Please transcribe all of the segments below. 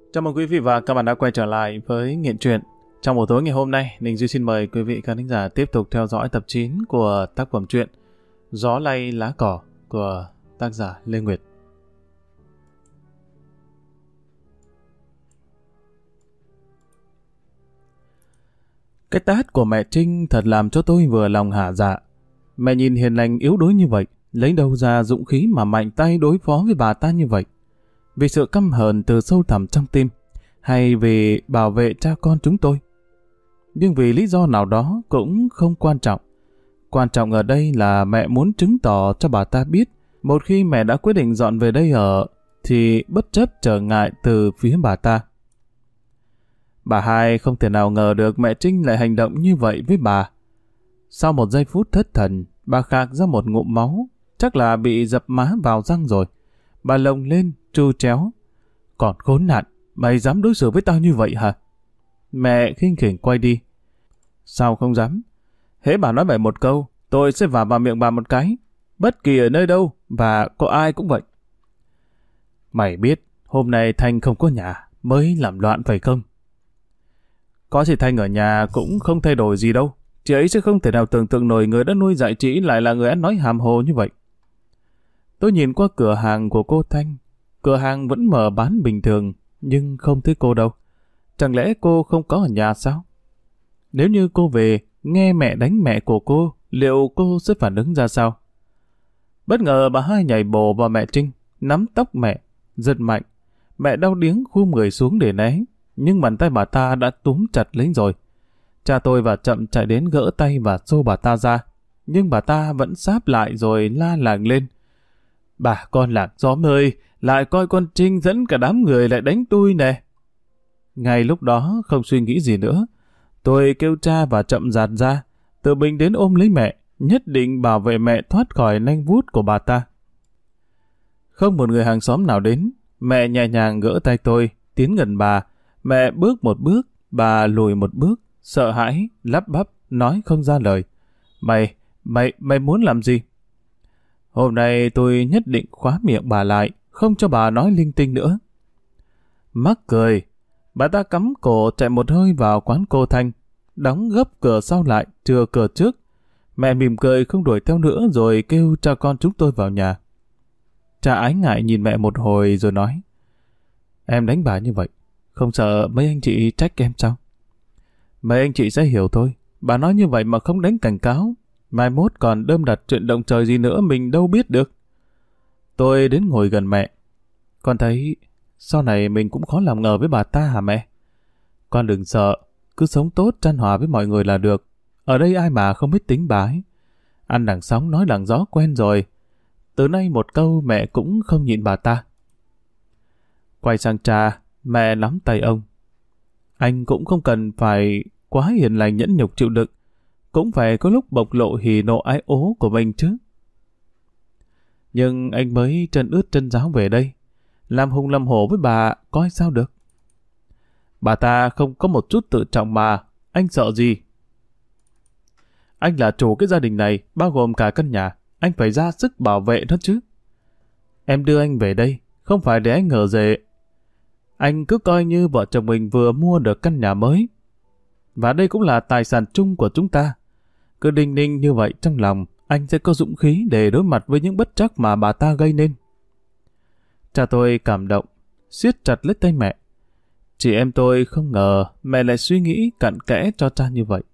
Chào mừng quý vị và các bạn đã quay trở lại với Nghiện Truyện. Trong buổi tối ngày hôm nay, Ninh Duy xin mời quý vị khán giả tiếp tục theo dõi tập 9 của tác phẩm truyện Gió lay lá cỏ của tác giả Lê Nguyệt. Cái tát của mẹ Trinh thật làm cho tôi vừa lòng hả dạ. Mẹ nhìn hiền lành yếu đuối như vậy, lấy đâu ra dũng khí mà mạnh tay đối phó với bà ta như vậy? Vì sự căm hờn từ sâu thẳm trong tim, hay vì bảo vệ cha con chúng tôi? Nhưng vì lý do nào đó cũng không quan trọng. Quan trọng ở đây là mẹ muốn chứng tỏ cho bà ta biết, một khi mẹ đã quyết định dọn về đây ở, thì bất chấp trở ngại từ phía bà ta. Bà hai không thể nào ngờ được mẹ Trinh lại hành động như vậy với bà. Sau một giây phút thất thần, bà khạc ra một ngụm máu, chắc là bị dập má vào răng rồi. Bà lồng lên, tru tréo. Còn khốn nạn, mày dám đối xử với tao như vậy hả? Mẹ khinh khỉnh quay đi. Sao không dám? Hễ bà nói bậy một câu, tôi sẽ vào miệng bà một cái. Bất kỳ ở nơi đâu, và có ai cũng vậy. Mày biết, hôm nay Thanh không có nhà, mới làm loạn phải không? Có chị Thanh ở nhà cũng không thay đổi gì đâu. Chị ấy sẽ không thể nào tưởng tượng nổi người đã nuôi dạy chị lại là người ăn nói hàm hồ như vậy. Tôi nhìn qua cửa hàng của cô Thanh. Cửa hàng vẫn mở bán bình thường, nhưng không thấy cô đâu. Chẳng lẽ cô không có ở nhà sao? Nếu như cô về, nghe mẹ đánh mẹ của cô, liệu cô sẽ phản ứng ra sao? Bất ngờ bà hai nhảy bổ vào mẹ Trinh, nắm tóc mẹ, giật mạnh. Mẹ đau điếng khum người xuống để né, nhưng bàn tay bà ta đã túm chặt lấy rồi. Cha tôi và chậm chạy đến gỡ tay và xô bà ta ra, nhưng bà ta vẫn sáp lại rồi la làng lên. Bà con làng xóm ơi, lại coi con Trinh dẫn cả đám người lại đánh tôi nè. Ngay lúc đó không suy nghĩ gì nữa, tôi kêu cha và chậm dạt ra, tự mình đến ôm lấy mẹ, nhất định bảo vệ mẹ thoát khỏi nanh vuốt của bà ta. Không một người hàng xóm nào đến, mẹ nhẹ nhàng gỡ tay tôi, tiến gần bà. Mẹ bước một bước, bà lùi một bước, sợ hãi, lắp bắp, nói không ra lời. Mày muốn làm gì? Hôm nay tôi nhất định khóa miệng bà lại, không cho bà nói linh tinh nữa. Mắc cười, bà ta cắm cổ chạy một hơi vào quán cô Thanh, đóng gấp cửa sau lại, chừa cửa trước. Mẹ mỉm cười không đuổi theo nữa rồi kêu cha con chúng tôi vào nhà. Cha ái ngại nhìn mẹ một hồi rồi nói: Em đánh bà như vậy, không sợ mấy anh chị trách em sao? Mấy anh chị sẽ hiểu thôi, bà nói như vậy mà không đánh cảnh cáo, mai mốt còn đơm đặt chuyện động trời gì nữa mình đâu biết được. Tôi đến ngồi gần mẹ. Con thấy sau này mình cũng khó làm ngờ với bà ta hả mẹ? Con đừng sợ, cứ sống tốt chan hòa với mọi người là được. Ở đây ai mà không biết tính bà ấy. Ăn đằng sóng nói đằng gió quen rồi. Từ nay một câu mẹ cũng không nhịn bà ta. Quay sang cha, mẹ nắm tay ông. Anh cũng không cần phải quá hiền lành nhẫn nhục chịu đựng, cũng phải có lúc bộc lộ hỉ nộ ái ố của mình chứ. Nhưng anh mới chân ướt chân ráo về đây, làm hùng làm hổ với bà coi sao được. Bà ta không có một chút tự trọng mà, anh sợ gì? Anh là chủ cái gia đình này, bao gồm cả căn nhà, anh phải ra sức bảo vệ nó chứ. Em đưa anh về đây, không phải để anh ngờ dề. Anh cứ coi như vợ chồng mình vừa mua được căn nhà mới. Và đây cũng là tài sản chung của chúng ta. Cứ đinh ninh như vậy trong lòng, anh sẽ có dũng khí để đối mặt với những bất trắc mà bà ta gây nên. Cha tôi cảm động, siết chặt lấy tay mẹ. Chị em tôi không ngờ mẹ lại suy nghĩ cặn kẽ cho cha như vậy.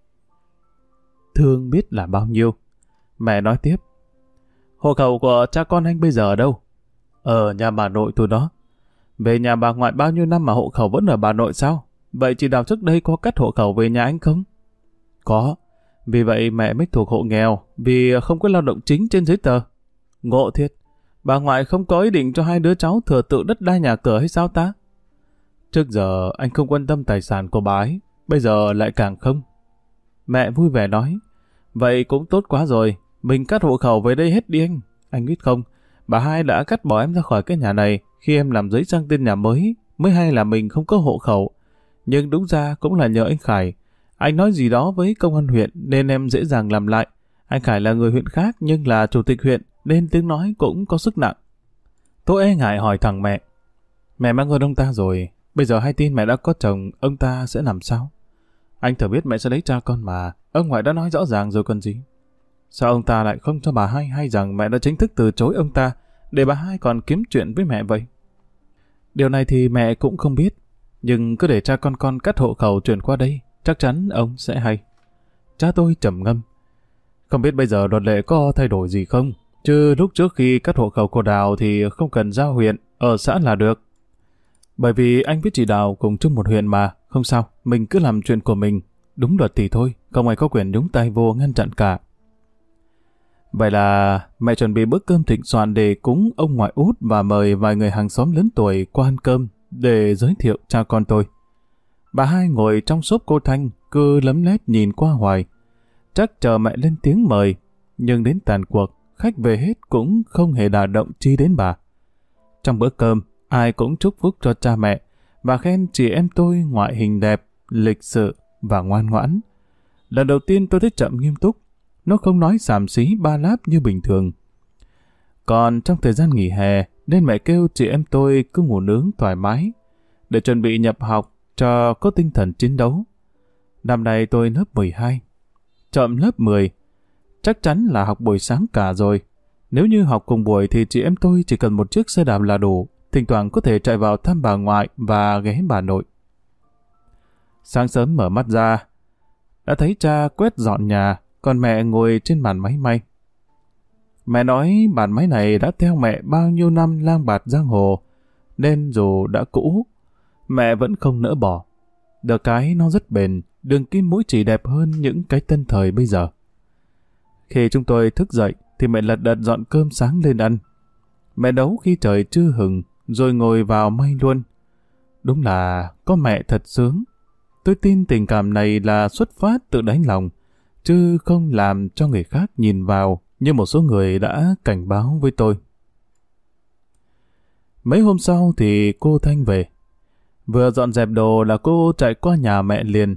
Thương biết là bao nhiêu. Mẹ nói tiếp. Hộ khẩu của cha con anh bây giờ ở đâu? Ở nhà bà nội tôi đó. Về nhà bà ngoại bao nhiêu năm mà hộ khẩu vẫn ở bà nội sao? Vậy chị Đào trước đây có cắt hộ khẩu về nhà anh không? Có. Vì vậy mẹ mới thuộc hộ nghèo, vì không có lao động chính trên giấy tờ. Ngộ thiệt. Bà ngoại không có ý định cho hai đứa cháu thừa tự đất đai nhà cửa hay sao ta? Trước giờ anh không quan tâm tài sản của bà ấy, bây giờ lại càng không. Mẹ vui vẻ nói. Vậy cũng tốt quá rồi, mình cắt hộ khẩu về đây hết đi anh. Anh biết không, bà hai đã cắt bỏ em ra khỏi cái nhà này khi em làm giấy sang tên nhà mới hay là mình không có hộ khẩu. Nhưng đúng ra cũng là nhờ anh Khải. Anh nói gì đó với công an huyện nên em dễ dàng làm lại. Anh Khải là người huyện khác nhưng là chủ tịch huyện nên tiếng nói cũng có sức nặng. Tôi e ngại hỏi thẳng mẹ. Mẹ mang ơn ông ta rồi, Bây giờ hay tin mẹ đã có chồng, ông ta sẽ làm sao? Anh thừa biết mẹ sẽ lấy cha con mà, ông ngoại đã nói rõ ràng rồi còn gì. Sao ông ta lại không cho bà hai hay rằng mẹ đã chính thức từ chối ông ta, để bà hai còn kiếm chuyện với mẹ vậy? Điều này thì mẹ cũng không biết, nhưng cứ để cha con cắt hộ khẩu chuyển qua đây, chắc chắn ông sẽ hay. Cha tôi trầm ngâm. Không biết bây giờ luật lệ có thay đổi gì không? Chứ lúc trước khi cắt hộ khẩu cô Đào thì không cần giao huyện, ở xã là được. Bởi vì anh với chị Đào cùng chung một huyện mà, không sao, mình cứ làm chuyện của mình. Đúng luật thì thôi, không ai có quyền nhúng tay vô ngăn chặn cả. Vậy là mẹ chuẩn bị bữa cơm thịnh soạn để cúng ông ngoại út và mời vài người hàng xóm lớn tuổi qua ăn cơm để giới thiệu cha con tôi. Bà hai ngồi trong xốp cô Thanh, cứ lấm lét nhìn qua hoài. Chắc chờ mẹ lên tiếng mời, nhưng đến tàn cuộc, khách về hết cũng không hề đả động chi đến bà. Trong bữa cơm, ai cũng chúc phúc cho cha mẹ và khen chị em tôi ngoại hình đẹp, lịch sự và ngoan ngoãn. Lần đầu tiên tôi thấy Trậm nghiêm túc, nó không nói xàm xí ba láp như bình thường. Còn trong thời gian nghỉ hè, nên mẹ kêu chị em tôi cứ ngủ nướng thoải mái, để chuẩn bị nhập học cho có tinh thần chiến đấu. Năm nay tôi lớp 12, Trậm lớp 10, chắc chắn là học buổi sáng cả rồi. Nếu như học cùng buổi thì chị em tôi chỉ cần một chiếc xe đạp là đủ, thỉnh thoảng có thể chạy vào thăm bà ngoại và ghé bà nội. Sáng sớm mở mắt ra, đã thấy cha quét dọn nhà, còn mẹ ngồi trên bàn máy may. Mẹ nói bàn máy này đã theo mẹ bao nhiêu năm lang bạt giang hồ, nên dù đã cũ, mẹ vẫn không nỡ bỏ. Được cái nó rất bền, đường kim mũi chỉ đẹp hơn những cái tân thời bây giờ. Khi chúng tôi thức dậy, thì mẹ lật đật dọn cơm sáng lên ăn. Mẹ nấu khi trời chưa hừng, rồi ngồi vào may luôn. Đúng là có mẹ thật sướng. Tôi tin tình cảm này là xuất phát từ đáy lòng, chứ không làm cho người khác nhìn vào như một số người đã cảnh báo với tôi. Mấy hôm sau thì cô Thanh về. Vừa dọn dẹp đồ là cô chạy qua nhà mẹ liền.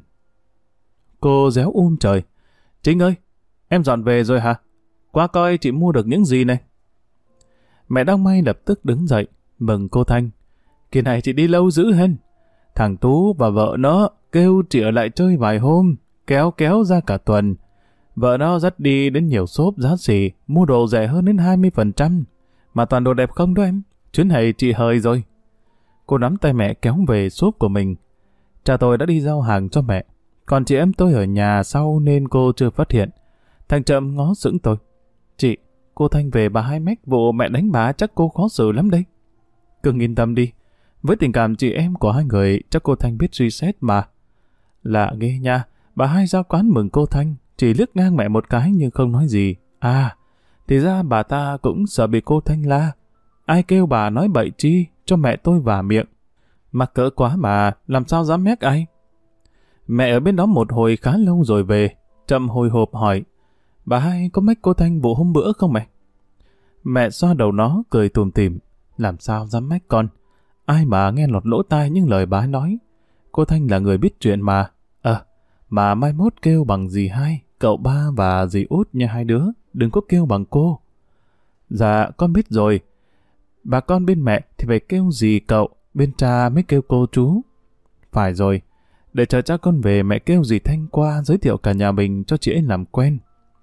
Cô réo trời. Trinh ơi, em dọn về rồi hả? Qua coi chị mua được những gì này. Mẹ đang may lập tức đứng dậy, mừng cô Thanh. Kỳ này chị đi lâu dữ hên. Thằng Tú và vợ nó kêu chị ở lại chơi vài hôm, kéo ra cả tuần. Vợ nó dắt đi đến nhiều shop giá xỉ, mua đồ rẻ hơn đến 20%. Mà toàn đồ đẹp không đó em. Chuyến này chị hời rồi. Cô nắm tay mẹ kéo về shop của mình. Cha tôi đã đi giao hàng cho mẹ, còn chị em tôi ở nhà sau nên cô chưa phát hiện. Thằng Trậm ngó sững tôi. Chị, cô Thanh về bà hai mách vụ mẹ đánh bà chắc cô khó xử lắm đây. Cưng yên tâm đi. Với tình cảm chị em của hai người, chắc cô Thanh biết suy xét mà. Lạ ghê nha, bà hai ra quán mừng cô Thanh, chỉ liếc ngang mẹ một cái nhưng không nói gì. À, thì ra bà ta cũng sợ bị cô Thanh la. Ai kêu bà nói bậy chi, cho mẹ tôi vả miệng. Mắc cỡ quá mà, làm sao dám mét ai. Mẹ ở bên đó một hồi khá lâu rồi về, Trậm hồi hộp hỏi, bà hai có mách cô Thanh vụ hôm bữa không mẹ? Mẹ xoa đầu nó, cười tủm tỉm, làm sao dám mách con. Ai mà nghe lọt lỗ tai những lời bà nói. Cô Thanh là người biết chuyện mà. Mà mai mốt kêu bằng dì hai, cậu ba và dì út nha hai đứa, đừng có kêu bằng cô. Dạ, con biết rồi. Bà con bên mẹ thì phải kêu dì cậu, bên cha mới kêu cô chú. Phải rồi, để chờ cha con về mẹ kêu dì Thanh qua giới thiệu cả nhà mình cho chị ấy làm quen.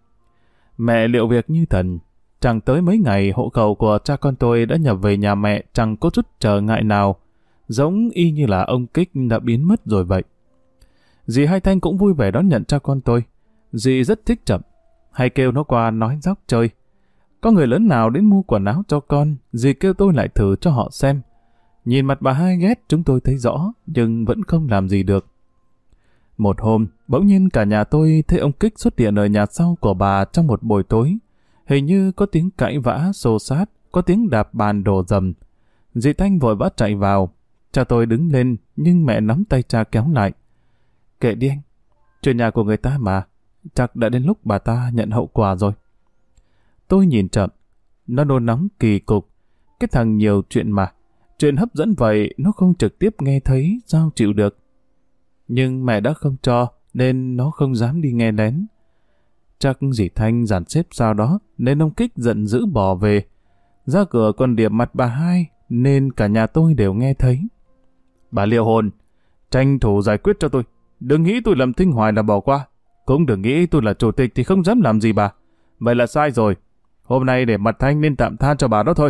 Mẹ liệu việc như thần. Chẳng tới mấy ngày hộ khẩu của cha con tôi đã nhập về nhà mẹ chẳng có chút trở ngại nào, giống y như là ông Kích đã biến mất rồi vậy. Dì Hai Thanh cũng vui vẻ đón nhận cha con tôi. Dì rất thích Trậm, hay kêu nó qua nói dóc chơi. Có người lớn nào đến mua quần áo cho con, dì kêu tôi lại thử cho họ xem. Nhìn mặt bà hai ghét chúng tôi thấy rõ, nhưng vẫn không làm gì được. Một hôm, bỗng nhiên cả nhà tôi thấy ông Kích xuất hiện ở nhà sau của bà trong một buổi tối. Hình như có tiếng cãi vã, xô xát, có tiếng đạp bàn đổ dầm. Dì Thanh vội vã chạy vào. Cha tôi đứng lên, nhưng mẹ nắm tay cha kéo lại. Kệ đi anh, chuyện nhà của người ta mà, chắc đã đến lúc bà ta nhận hậu quả rồi. Tôi nhìn Trậm, nó nôn nóng kỳ cục. Cái thằng nhiều chuyện mà, chuyện hấp dẫn vậy nó không trực tiếp nghe thấy, sao chịu được. Nhưng mẹ đã không cho, nên nó không dám đi nghe lén. Chắc dì Thanh dàn xếp sao đó, nên ông Kích giận dữ bỏ về. Ra cửa còn điểm mặt bà hai, nên cả nhà tôi đều nghe thấy. Bà liệu hồn, tranh thủ giải quyết cho tôi. Đừng nghĩ tôi làm thinh hoài là bỏ qua. Cũng đừng nghĩ tôi là chủ tịch thì không dám làm gì bà. Vậy là sai rồi. Hôm nay để mặt Thanh nên tạm tha cho bà đó thôi.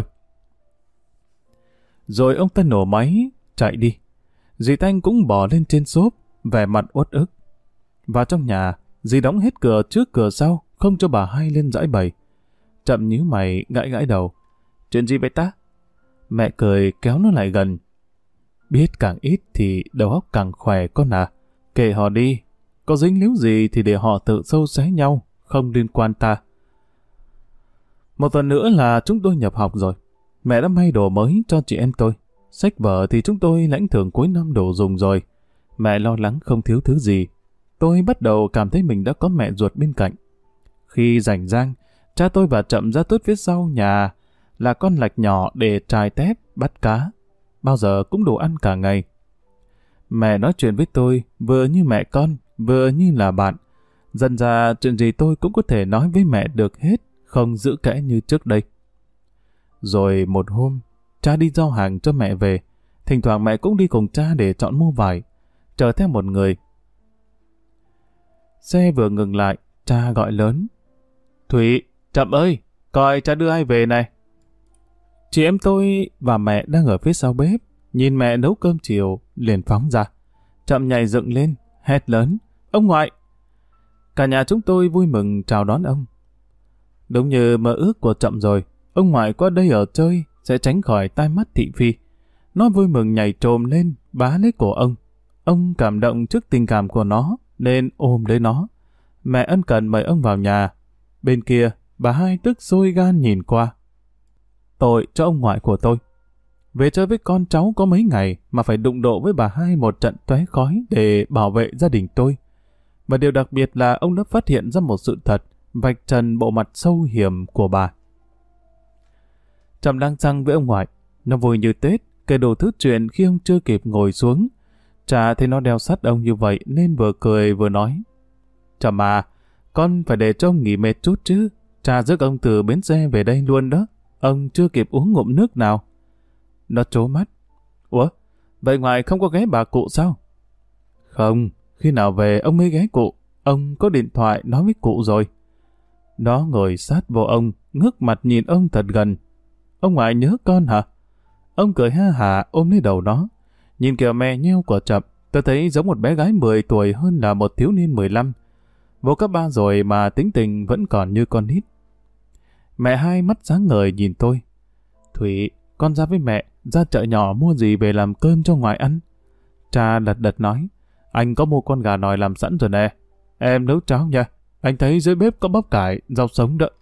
Rồi ông ta nổ máy, chạy đi. Dì Thanh cũng bò lên trên xốp, vẻ mặt uất ức. Vào trong nhà, dì đóng hết cửa trước cửa sau, không cho bà Hai lên giãi bày. Chậm nhíu mày, gãi gãi đầu. Chuyện gì vậy ta? Mẹ cười kéo nó lại gần. Biết càng ít thì đầu óc càng khỏe con à. Kệ họ đi, có dính líu gì thì để họ tự sâu xé nhau, không liên quan ta. Một tuần nữa là chúng tôi nhập học rồi. Mẹ đã may đồ mới cho chị em tôi. Sách vở thì chúng tôi lãnh thưởng cuối năm đồ dùng rồi. Mẹ lo lắng không thiếu thứ gì. Tôi bắt đầu cảm thấy mình đã có mẹ ruột bên cạnh. Khi rảnh rang, cha tôi và Chậm ra tuốt phía sau nhà là con lạch nhỏ để trài tép, bắt cá. Bao giờ cũng đủ ăn cả ngày. Mẹ nói chuyện với tôi vừa như mẹ con, vừa như là bạn. Dần ra chuyện gì tôi cũng có thể nói với mẹ được hết, không giữ kẽ như trước đây. Rồi một hôm, cha đi giao hàng cho mẹ về. Thỉnh thoảng mẹ cũng đi cùng cha để chọn mua vải, chờ theo một người. Xe vừa ngừng lại, cha gọi lớn. Thủy, Chậm ơi, coi cha đưa ai về này. Chị em tôi và mẹ đang ở phía sau bếp, nhìn mẹ nấu cơm chiều, liền phóng ra. Chậm nhảy dựng lên, hét lớn. Ông ngoại! Cả nhà chúng tôi vui mừng chào đón ông. Đúng như mơ ước của Chậm rồi, ông ngoại qua đây ở chơi sẽ tránh khỏi tai mắt thị phi. Nó vui mừng nhảy trồm lên, bá lấy cổ ông. Ông cảm động trước tình cảm của nó, nên ôm lấy nó. Mẹ ân cần mời ông vào nhà. Bên kia, bà Hai tức sôi gan nhìn qua. Tội cho ông ngoại của tôi. Về chơi với con cháu có mấy ngày mà phải đụng độ với bà Hai một trận tóe khói để bảo vệ gia đình tôi. Và điều đặc biệt là ông đã phát hiện ra một sự thật, vạch trần bộ mặt sâu hiểm của bà. Trầm đang răng với ông ngoại. Nó vui như Tết, kể đủ thứ chuyện khi ông chưa kịp ngồi xuống. Chả thấy nó đeo sắt ông như vậy nên vừa cười vừa nói. Trầm à, con phải để cho ông nghỉ mệt chút chứ. Cha rước ông từ bến xe về đây luôn đó. Ông chưa kịp uống ngụm nước nào. Nó trố mắt. Ủa, vậy ngoại không có ghé bà cụ sao? Không, khi nào về ông mới ghé cụ. Ông có điện thoại nói với cụ rồi. Nó ngồi sát vô ông, ngước mặt nhìn ông thật gần. Ông ngoại nhớ con hả? Ông cười ha hả ôm lấy đầu nó. Nhìn kiểu mè nheo của Chậm, tôi thấy giống một bé gái 10 tuổi hơn là một thiếu niên 15. Vô cấp 3 rồi mà tính tình vẫn còn như con nít. Mẹ Hai mắt sáng ngời nhìn tôi. Thủy, con ra với mẹ, ra chợ nhỏ mua gì về làm cơm cho ngoại ăn. Cha lật đật nói, anh có mua con gà nòi làm sẵn rồi nè. Em nấu cháo nha, anh thấy dưới bếp có bắp cải, rau sống đỡ.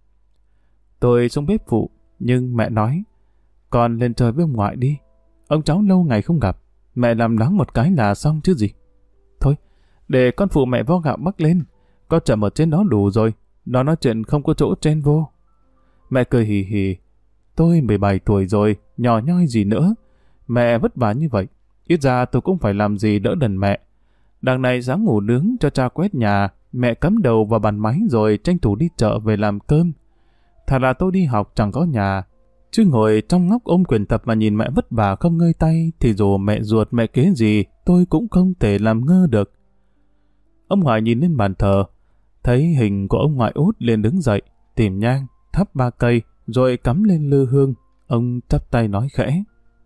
Tôi xuống bếp phụ, nhưng mẹ nói, con lên chơi với ông ngoại đi. Ông cháu lâu ngày không gặp, mẹ làm nắng một cái là xong chứ gì. Thôi, để con phụ mẹ vo gạo bắc lên, có Chậm ở trên đó đủ rồi, nó nói chuyện không có chỗ chen vô. Mẹ cười hì hì, tôi 17 tuổi rồi, nhỏ nhoi gì nữa. Mẹ vất vả như vậy, ít ra tôi cũng phải làm gì đỡ đần mẹ. Đằng này sáng ngủ nướng cho cha quét nhà, mẹ cắm đầu vào bàn máy rồi tranh thủ đi chợ về làm cơm. Thật là tôi đi học chẳng có nhà, chứ ngồi trong ngóc ôm quyển tập mà nhìn mẹ vất vả không ngơi tay thì dù mẹ ruột mẹ kế gì tôi cũng không thể làm ngơ được. Ông ngoại nhìn lên bàn thờ, thấy hình của ông ngoại út liền đứng dậy, tìm nhang, thắp 3 cây rồi cắm lên lư hương. Ông chắp tay nói khẽ.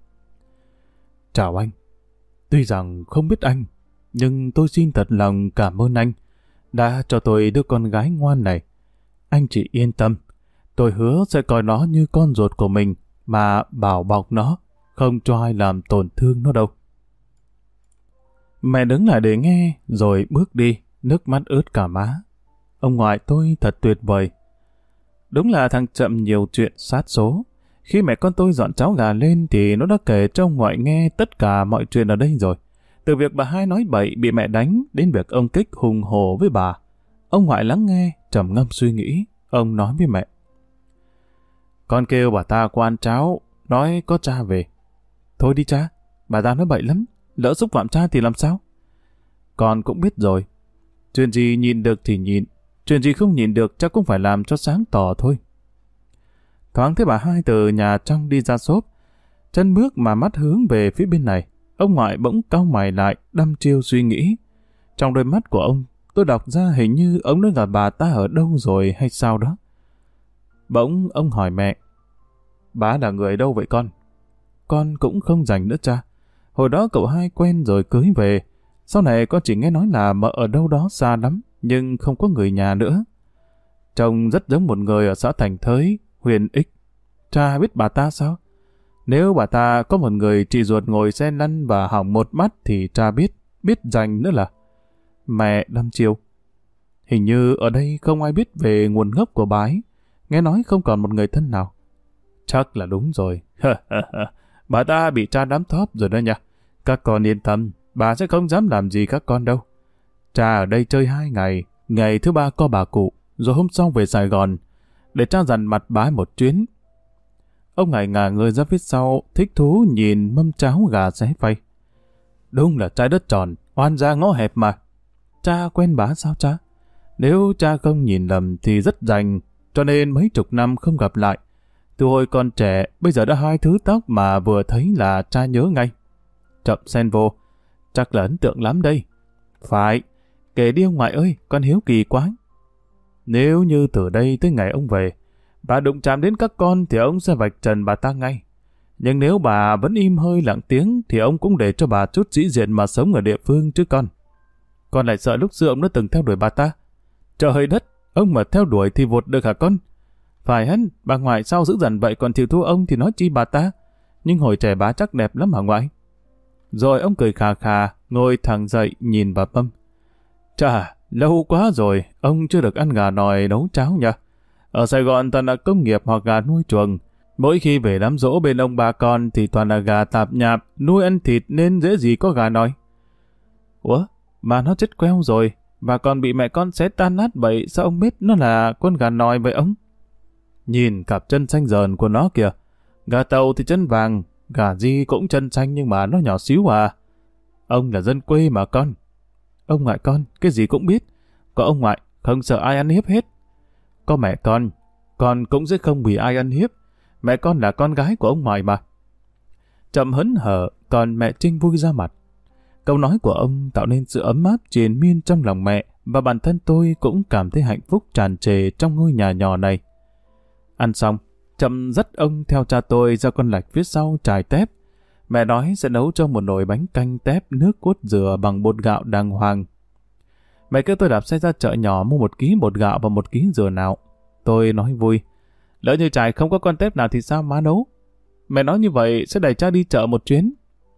Chào anh. Tuy rằng không biết anh, nhưng tôi xin thật lòng cảm ơn anh đã cho tôi đứa con gái ngoan này. Anh chị yên tâm, tôi hứa sẽ coi nó như con ruột của mình mà bảo bọc nó, không cho ai làm tổn thương nó đâu. Mẹ đứng lại để nghe rồi bước đi, nước mắt ướt cả má. Ông ngoại tôi thật tuyệt vời. Đúng là thằng Chậm nhiều chuyện sát số. Khi mẹ con tôi dọn cháo gà lên thì nó đã kể cho ông ngoại nghe tất cả mọi chuyện ở đây rồi. Từ việc bà Hai nói bậy bị mẹ đánh đến việc ông Kích hùng hổ với bà. Ông ngoại lắng nghe, trầm ngâm suy nghĩ. Ông nói với mẹ. Con kêu bà ta qua ăn cháo, nói có cha về. Thôi đi cha, bà ta nói bậy lắm, lỡ xúc phạm cha thì làm sao? Con cũng biết rồi. Chuyện gì nhìn được thì nhìn, chuyện gì không nhìn được chắc cũng phải làm cho sáng tỏ thôi. Thoáng thấy bà Hai từ nhà trong đi ra xốp, chân bước mà mắt hướng về phía bên này. Ông ngoại bỗng cau mày lại, đăm chiêu suy nghĩ. Trong đôi mắt của ông, tôi đọc ra hình như ông đã gặp bà ta ở đâu rồi hay sao đó. Bỗng ông hỏi mẹ, bà là người đâu vậy con? Con cũng không rành nữa cha. Hồi đó cậu hai quen rồi cưới về. Sau này con chỉ nghe nói là mợ ở đâu đó xa lắm, nhưng không có người nhà nữa. Trông rất giống một người ở xã Thành Thới, huyện X. Cha biết bà ta sao? Nếu bà ta có một người chị ruột ngồi xe lăn và hỏng một mắt thì cha biết rành nữa là. Mẹ đăm chiêu. Hình như ở đây không ai biết về nguồn gốc của bà ấy. Nghe nói không còn một người thân nào. Chắc là đúng rồi. Bà ta bị cha đám thóp rồi đó nha. Các con yên tâm, bà sẽ không dám làm gì các con đâu. Cha ở đây chơi 2 ngày, ngày thứ 3 có bà cụ, rồi hôm sau về Sài Gòn, để cha dằn mặt bà ấy một chuyến. Ông ngài ngả người ra phía sau, thích thú nhìn mâm cháo gà xé phay. Đúng là trái đất tròn, oan gia ngõ hẹp mà. Cha quen bà sao cha? Nếu cha không nhìn lầm thì rất rành, cho nên mấy chục năm không gặp lại. Từ hồi còn trẻ, bây giờ đã 2 thứ tóc mà vừa thấy là cha nhớ ngay. Chậm xen vô, chắc là ấn tượng lắm đây. Phải, kể đi ông ngoại ơi, con hiếu kỳ quá. Nếu như từ đây tới ngày ông về, bà đụng chạm đến các con thì ông sẽ vạch trần bà ta ngay. Nhưng nếu bà vẫn im hơi lặng tiếng thì ông cũng để cho bà chút sĩ diện mà sống ở địa phương chứ con. Con lại sợ lúc xưa ông đã từng theo đuổi bà ta. Trời đất, ông mà theo đuổi thì vụt được hả con? Phải hẳn, bà ngoại sao dữ dằn vậy còn chịu thua ông thì nói chi bà ta. Nhưng hồi trẻ bà chắc đẹp lắm hả ngoại? Rồi ông cười khà khà, ngồi thẳng dậy nhìn bà Mâm. Chà, lâu quá rồi, ông chưa được ăn gà nòi nấu cháo nha. Ở Sài Gòn toàn là công nghiệp hoặc gà nuôi chuồng. Mỗi khi về đám giỗ bên ông bà con thì toàn là gà tạp nhạp, nuôi ăn thịt nên dễ gì có gà nòi. Ủa, mà nó chết queo rồi, và còn bị mẹ con xé tan nát vậy, sao ông biết nó là con gà nòi vậy ông? Nhìn cặp chân xanh dờn của nó kìa. Gà tàu thì chân vàng, gà di cũng chân xanh nhưng mà nó nhỏ xíu à. Ông là dân quê mà con. Ông ngoại con, cái gì cũng biết. Có ông ngoại, không sợ ai ăn hiếp hết. Có mẹ con cũng sẽ không bị ai ăn hiếp. Mẹ con là con gái của ông ngoại mà. Chậm hớn hở, còn mẹ Trinh vui ra mặt. Câu nói của ông tạo nên sự ấm áp triền miên trong lòng mẹ, và bản thân tôi cũng cảm thấy hạnh phúc tràn trề trong ngôi nhà nhỏ này. Ăn xong, Chậm dắt ông theo cha tôi ra con lạch phía sau trải tép. Mẹ nói sẽ nấu cho một nồi bánh canh tép nước cốt dừa bằng bột gạo đàng hoàng. Mẹ kêu tôi đạp xe ra chợ nhỏ mua 1 ký bột gạo và 1 ký dừa nào. Tôi nói vui, lỡ như trải không có con tép nào thì sao má nấu? Mẹ nói như vậy sẽ đẩy cha đi chợ một chuyến.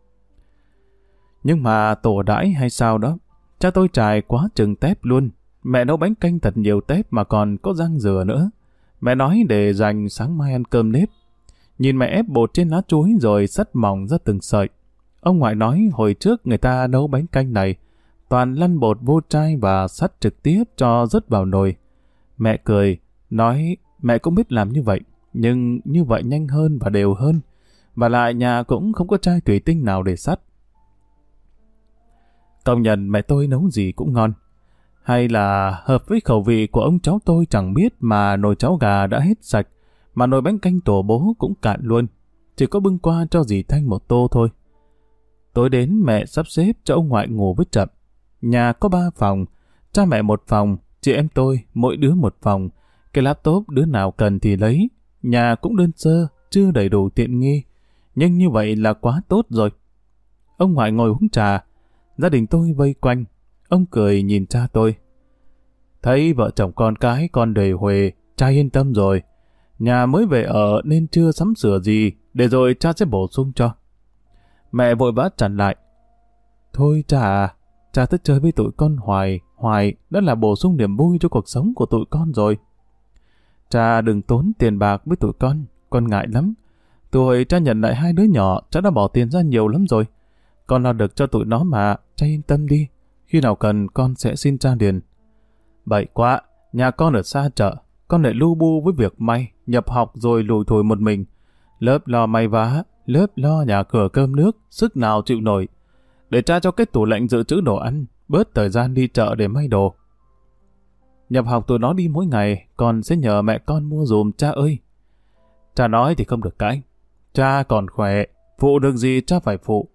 Nhưng mà tổ đãi hay sao đó, cha tôi trải quá chừng tép luôn. Mẹ nấu bánh canh thật nhiều tép mà còn có rang dừa nữa. Mẹ nói để dành sáng mai ăn cơm nếp. Nhìn mẹ ép bột trên lá chuối rồi xắt mỏng ra từng sợi. Ông ngoại nói hồi trước người ta nấu bánh canh này toàn lăn bột vô chai và xắt trực tiếp cho rớt vào nồi. Mẹ cười, nói mẹ cũng biết làm như vậy, nhưng như vậy nhanh hơn và đều hơn. Và lại nhà cũng không có chai thủy tinh nào để xắt. Công nhận mẹ tôi nấu gì cũng ngon. Hay là hợp với khẩu vị của ông cháu tôi chẳng biết mà nồi cháo gà đã hết sạch, mà nồi bánh canh tổ bố cũng cạn luôn. Chỉ có bưng qua cho dì Thanh một tô thôi. Tối đến mẹ sắp xếp cho ông ngoại ngủ với Chậm. Nhà có 3 phòng, cha mẹ 1 phòng, chị em tôi mỗi đứa 1 phòng. Cái laptop đứa nào cần thì lấy. Nhà cũng đơn sơ, chưa đầy đủ tiện nghi. Nhưng như vậy là quá tốt rồi. Ông ngoại ngồi uống trà. Gia đình tôi vây quanh. Ông cười nhìn cha tôi. Thấy vợ chồng con cái con đầy huề, cha yên tâm rồi. Nhà mới về ở nên chưa sắm sửa gì, để rồi cha sẽ bổ sung cho. Mẹ vội vã chặn lại. Thôi cha thích chơi với tụi con hoài đã là bổ sung niềm vui cho cuộc sống của tụi con rồi. Cha đừng tốn tiền bạc với tụi con ngại lắm. Từ hồi cha nhận lại 2 đứa nhỏ, cha đã bỏ tiền ra nhiều lắm rồi. Con lo được cho tụi nó mà, cha yên tâm đi. Khi nào cần con sẽ xin cha liền. Bậy quá, nhà con ở xa chợ, con lại lu bu với việc may, nhập học rồi lủi thủi một mình. Lớp lo may vá, lớp lo nhà cửa cơm nước, sức nào chịu nổi. Để cha cho cái tủ lạnh dự trữ đồ ăn, bớt thời gian đi chợ để may đồ. Nhập học tụi nó đi mỗi ngày, con sẽ nhờ mẹ con mua dùm cha ơi. Cha nói thì không được cãi. Cha còn khỏe, phụ được gì cha phải phụ.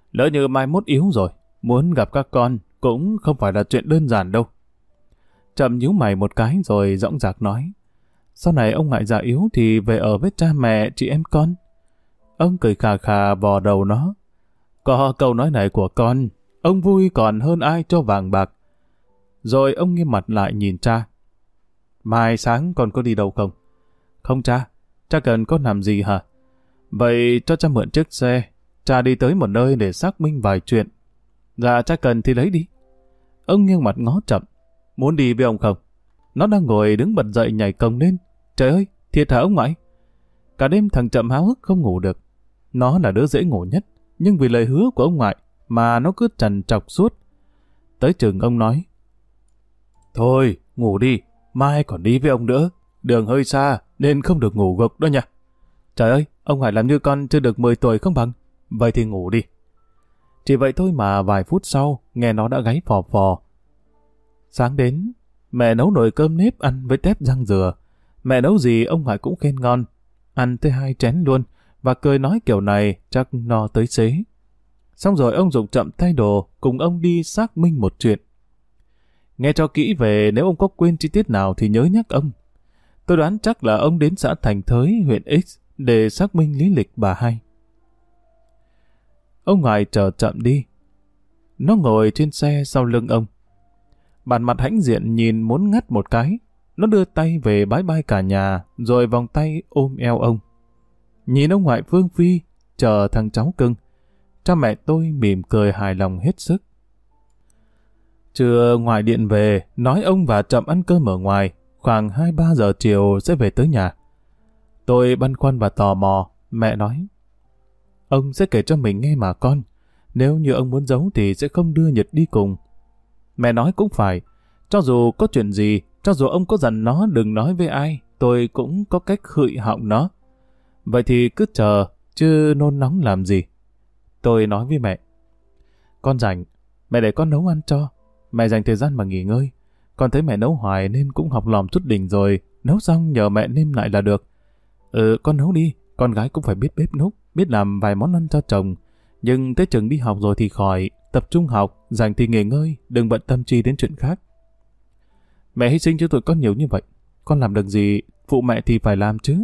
Lỡ như mai mốt yếu rồi, muốn gặp các con cũng không phải là chuyện đơn giản đâu. Trậm nhíu mày một cái rồi dõng dạc nói. Sau này ông ngoại già yếu thì về ở với cha mẹ, chị em con. Ông cười khà khà vò đầu nó. Có câu nói này của con, ông vui còn hơn ai cho vàng bạc. Rồi ông nghiêm mặt lại nhìn cha. Mai sáng con có đi đâu không? Không cha, cha cần con làm gì hả? Vậy cho cha mượn chiếc xe, cha đi tới một nơi để xác minh vài chuyện. Dạ cha cần thì lấy đi. Ông nghiêng mặt ngó Trậm. Muốn đi với ông không? Nó đang ngồi đứng bật dậy nhảy cồng lên. Trời ơi, thiệt hả ông ngoại? Cả đêm thằng Trậm háo hức không ngủ được. Nó là đứa dễ ngủ nhất, nhưng vì lời hứa của ông ngoại mà nó cứ trằn trọc suốt. Tới chừng ông nói. Thôi, ngủ đi, mai còn đi với ông nữa. Đường hơi xa nên không được ngủ gục đó nha. Trời ơi, ông ngoại làm như con chưa được 10 tuổi không bằng. Vậy thì ngủ đi. Chỉ vậy thôi mà vài phút sau, nghe nó đã gáy phò phò. Sáng đến, mẹ nấu nồi cơm nếp ăn với tép rang dừa. Mẹ nấu gì ông ngoại cũng khen ngon. Ăn tới 2 chén luôn, và cười nói kiểu này chắc no tới xế. Xong rồi ông dùng Trậm thay đồ, cùng ông đi xác minh một chuyện. Nghe cho kỹ về, nếu ông có quên chi tiết nào thì nhớ nhắc ông. Tôi đoán chắc là ông đến xã Thành Thới, huyện X để xác minh lý lịch bà hai. Ông ngoại chờ Trậm đi. Nó ngồi trên xe sau lưng ông. Bản mặt hãnh diện nhìn muốn ngắt một cái. Nó đưa tay về bái bai cả nhà, rồi vòng tay ôm eo ông. Nhìn ông ngoại Phương Phi, chờ thằng cháu cưng. Cha mẹ tôi mỉm cười hài lòng hết sức. Trưa ngoại điện về, nói ông và Trậm ăn cơm ở ngoài, khoảng 2-3 giờ chiều sẽ về tới nhà. Tôi băn khoăn và tò mò, mẹ nói. Ông sẽ kể cho mình nghe mà con, nếu như ông muốn giấu thì sẽ không đưa Nhật đi cùng. Mẹ nói cũng phải, cho dù có chuyện gì, cho dù ông có dặn nó đừng nói với ai, tôi cũng có cách khựy họng nó. Vậy thì cứ chờ, chứ nôn nóng làm gì. Tôi nói với mẹ. Con rảnh, mẹ để con nấu ăn cho. Mẹ dành thời gian mà nghỉ ngơi. Con thấy mẹ nấu hoài nên cũng học lòm chút đỉnh rồi. Nấu xong nhờ mẹ nêm lại là được. Con nấu đi. Con gái cũng phải biết bếp núc, biết làm vài món ăn cho chồng. Nhưng tới chừng đi học rồi thì khỏi. Tập trung học, dành thì nghỉ ngơi. Đừng bận tâm trí đến chuyện khác. Mẹ hy sinh cho tụi con nhiều như vậy. Con làm được gì, phụ mẹ thì phải làm chứ.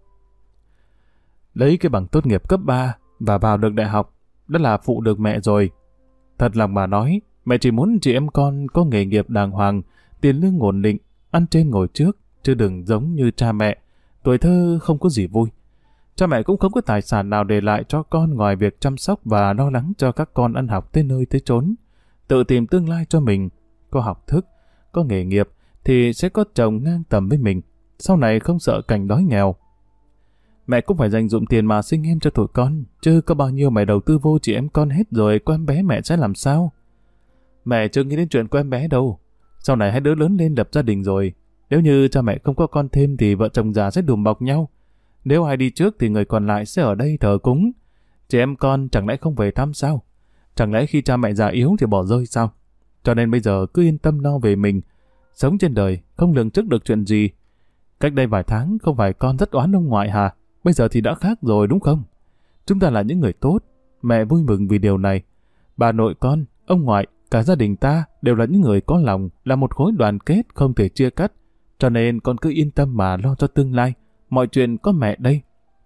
Lấy cái bằng tốt nghiệp cấp 3 và vào được đại học, đã là phụ được mẹ rồi. Thật lòng bà nói, mẹ chỉ muốn chị em con có nghề nghiệp đàng hoàng, tiền lương ổn định, ăn trên ngồi trước, chứ đừng giống như cha mẹ. Tuổi thơ không có gì vui. Cha mẹ cũng không có tài sản nào để lại cho con ngoài việc chăm sóc và lo lắng cho các con ăn học tới nơi tới chốn. Tự tìm tương lai cho mình, có học thức, có nghề nghiệp thì sẽ có chồng ngang tầm với mình. Sau này không sợ cảnh đói nghèo. Mẹ cũng phải dành dụm tiền mà sinh em cho tụi con, chứ có bao nhiêu mẹ đầu tư vô chị em con hết rồi, có em bé mẹ sẽ làm sao? Mẹ chưa nghĩ đến chuyện có em bé đâu. Sau này hai đứa lớn lên lập gia đình rồi. Nếu như cha mẹ không có con thêm thì vợ chồng già sẽ đùm bọc nhau. Nếu ai đi trước thì người còn lại sẽ ở đây thờ cúng. Chị em con chẳng lẽ không về thăm sao? Chẳng lẽ khi cha mẹ già yếu thì bỏ rơi sao? Cho nên bây giờ cứ yên tâm lo về mình. Sống trên đời không lường trước được chuyện gì. Cách đây vài tháng không phải con rất oán ông ngoại hả? Bây giờ thì đã khác rồi đúng không? Chúng ta là những người tốt. Mẹ vui mừng vì điều này. Bà nội con, ông ngoại, cả gia đình ta đều là những người có lòng, là một khối đoàn kết không thể chia cắt. Cho nên con cứ yên tâm mà lo cho tương lai. Mọi chuyện có mẹ đây.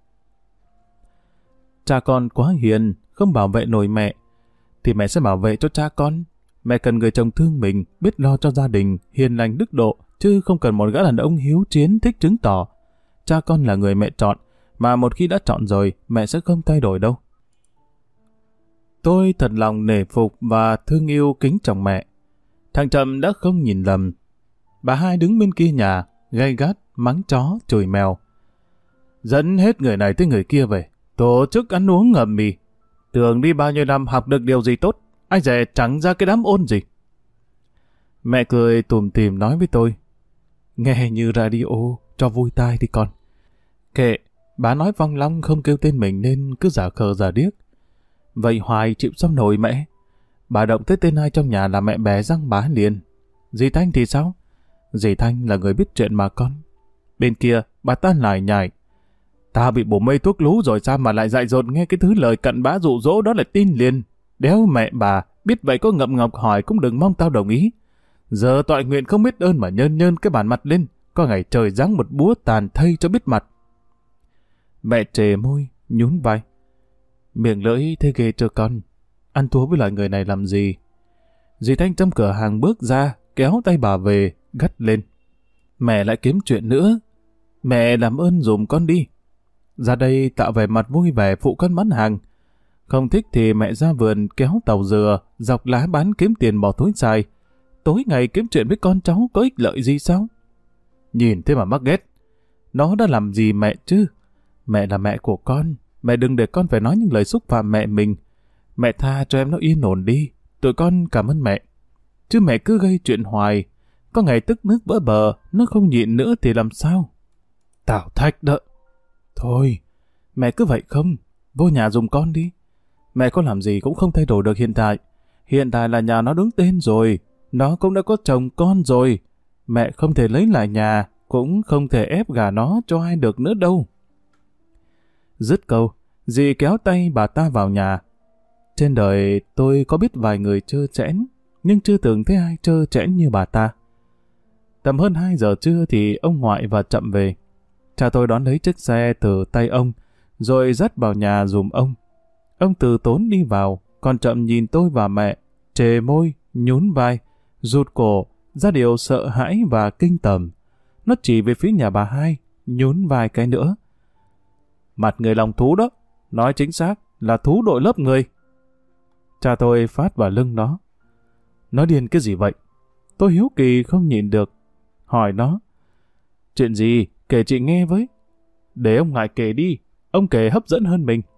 Cha con quá hiền, không bảo vệ nổi mẹ. Thì mẹ sẽ bảo vệ cho cha con. Mẹ cần người chồng thương mình, biết lo cho gia đình, hiền lành đức độ, chứ không cần một gã đàn ông hiếu chiến thích chứng tỏ. Cha con là người mẹ chọn, mà một khi đã chọn rồi, mẹ sẽ không thay đổi đâu. Tôi thật lòng nể phục và thương yêu kính trọng mẹ. Thằng Trậm đã không nhìn lầm. Bà hai đứng bên kia nhà, gay gắt, mắng chó, chửi mèo. Dẫn hết người này tới người kia về, tổ chức ăn uống ngầm mì. Tưởng đi bao nhiêu năm học được điều gì tốt, ai dè chẳng ra cái đám ôn gì. Mẹ cười tủm tỉm nói với tôi. Nghe như radio, cho vui tai đi con. Kệ, bà nói vong long không kêu tên mình nên cứ giả khờ giả điếc. Vậy hoài chịu sao nổi mẹ. Bà động tới tên ai trong nhà là mẹ bẻ răng bá liền. Dì Thanh thì sao? Dì Thanh là người biết chuyện mà con. Bên kia, bà ta lải nhải. Ta bị bổ mây thuốc lú rồi sao mà lại dại dột nghe cái thứ lời cặn bã dụ dỗ đó là tin liền. Đéo mẹ bà, biết vậy có ngậm ngọc hỏi cũng đừng mong tao đồng ý. Giờ tọa nguyện không biết ơn mà nhơn nhơn cái bàn mặt lên, có ngày trời giáng một búa tàn thây cho biết mặt. Mẹ trề môi, nhún vai. Miệng lưỡi thế ghê cho con, ăn thua với loại người này làm gì? Dì Thanh trong cửa hàng bước ra, kéo tay bà về, gắt lên. Mẹ lại kiếm chuyện nữa. Mẹ làm ơn dùm con đi. Ra đây tạo vẻ mặt vui vẻ phụ con bán hàng. Không thích thì mẹ ra vườn kéo tàu dừa, dọc lá bán kiếm tiền bỏ túi xài. Tối ngày kiếm chuyện với con cháu có ích lợi gì sao? Nhìn thế mà mắc ghét. Nó đã làm gì mẹ chứ? Mẹ là mẹ của con. Mẹ đừng để con phải nói những lời xúc phạm mẹ mình. Mẹ tha cho em nó yên ổn đi. Tụi con cảm ơn mẹ. Chứ mẹ cứ gây chuyện hoài. Có ngày tức nước vỡ bờ, nó không nhịn nữa thì làm sao? Tảo Thạch đó. Thôi, mẹ cứ vậy không? Vô nhà dùng con đi. Mẹ có làm gì cũng không thay đổi được hiện tại. Hiện tại là nhà nó đứng tên rồi. Nó cũng đã có chồng con rồi. Mẹ không thể lấy lại nhà, cũng không thể ép gả nó cho ai được nữa đâu. Dứt câu, dì kéo tay bà ta vào nhà. Trên đời tôi có biết vài người trơ trẽn, nhưng chưa từng thấy ai trơ trẽn như bà ta. Tầm hơn 2 giờ trưa thì ông ngoại và Chậm về. Cha tôi đón lấy chiếc xe từ tay ông, rồi dắt vào nhà dùm ông. Ông từ tốn đi vào, còn Chậm nhìn tôi và mẹ, trề môi, nhún vai, rụt cổ, ra điều sợ hãi và kinh tởm. Nó chỉ về phía nhà bà hai, nhún vai cái nữa. Mặt người lòng thú đó, nói chính xác là thú đội lớp người. Cha tôi phát vào lưng nó. Nó điên cái gì vậy? Tôi hiếu kỳ không nhịn được, hỏi nó. Chuyện gì? Kể chị nghe với. Để ông ngoại kể đi, ông kể hấp dẫn hơn mình.